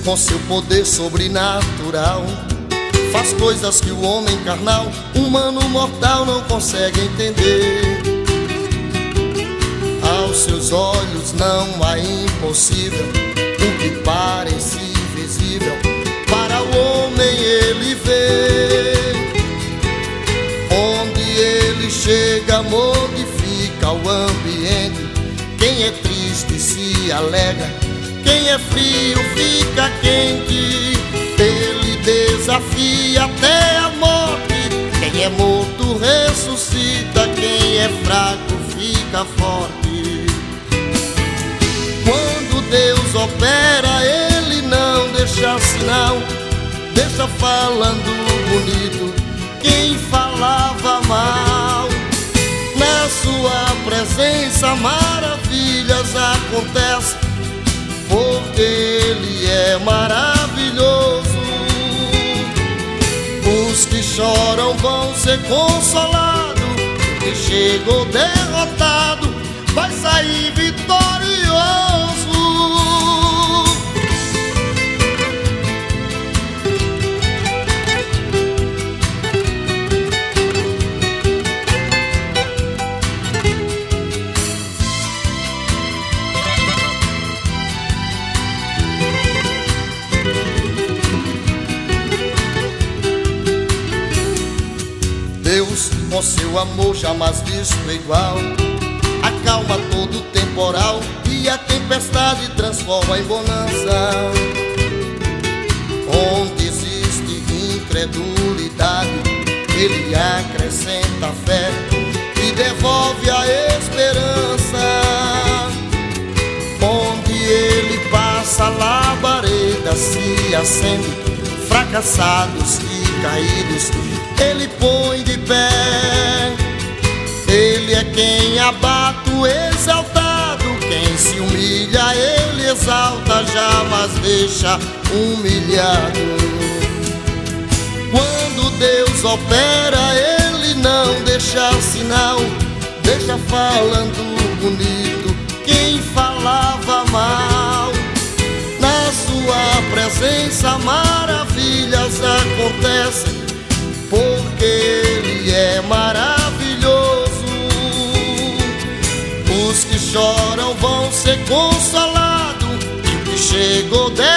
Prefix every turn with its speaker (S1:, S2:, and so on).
S1: com seu poder sobrenatural, faz coisas que o homem carnal, humano mortal, não consegue entender. Aos seus olhos não há impossível, o que parece invisível, para o homem ele vê. Onde ele chega modifica o ambiente. Quem é triste se alegra, quem é frio fica quente. Ele desafia até a morte, quem é morto ressuscita, quem é fraco fica forte. Quando Deus opera, ele não deixa sinal, deixa falando bonito quem falava mal. Na sua presença maravilhas acontecem, porque ele é maravilhoso. Os que choram vão ser consolados, o que chegou derrotado vai sair vitorioso. Deus, com seu amor jamais visto igual, acalma todo temporal e a tempestade transforma em bonança. Onde existe incredulidade, ele acrescenta fé e devolve a esperança. Onde ele passa, labareda se acende, fracassados e caídos ele põe de pé. Ele é quem abate o exaltado, quem se humilha ele exalta, jamais deixa humilhado. Quando Deus opera, ele não deixa sinal, deixa falando bonito quem falava mal. Na sua presença maravilhas acontecem, porque ele é maravilhoso. Os que choram vão ser consolados, e o que chegou